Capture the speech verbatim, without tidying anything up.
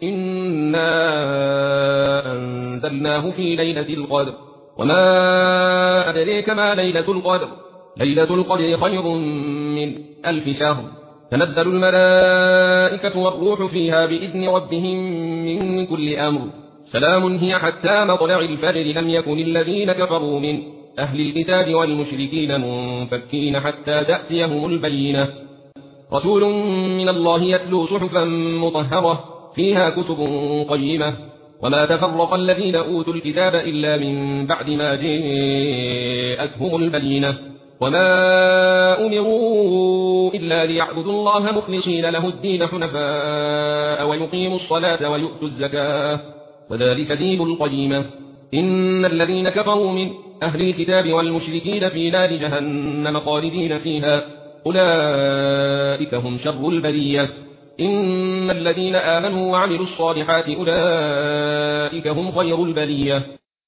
إنا أنزلناه في ليلة القدر وما أدريك ما ليلة القدر ليلة القدر خير من ألف شهر تنزل الملائكة والروح فيها بإذن ربهم من كل أمر سلام هي حتى مطلع الفجر لم يكن الذين كفروا من أهل الكتاب والمشركين منفكين حتى تأتيهم البينة رسول من الله يتلو صحفا مطهرة فيها كتب قيمة وما تفرق الذين أوتوا الكتاب إلا من بعد ما جاءتهم البينة وما أمروا إلا ليعبدوا الله مخلصين له الدين حنفاء ويقيموا الصلاة ويؤتوا الزكاة وذلك دين القيمة إن الذين كفروا من أهل الكتاب والمشركين في نار جهنم خالدين فيها أولئك هم شر البرية إن الذين آمنوا وعملوا الصالحات أولئك هم خير البرية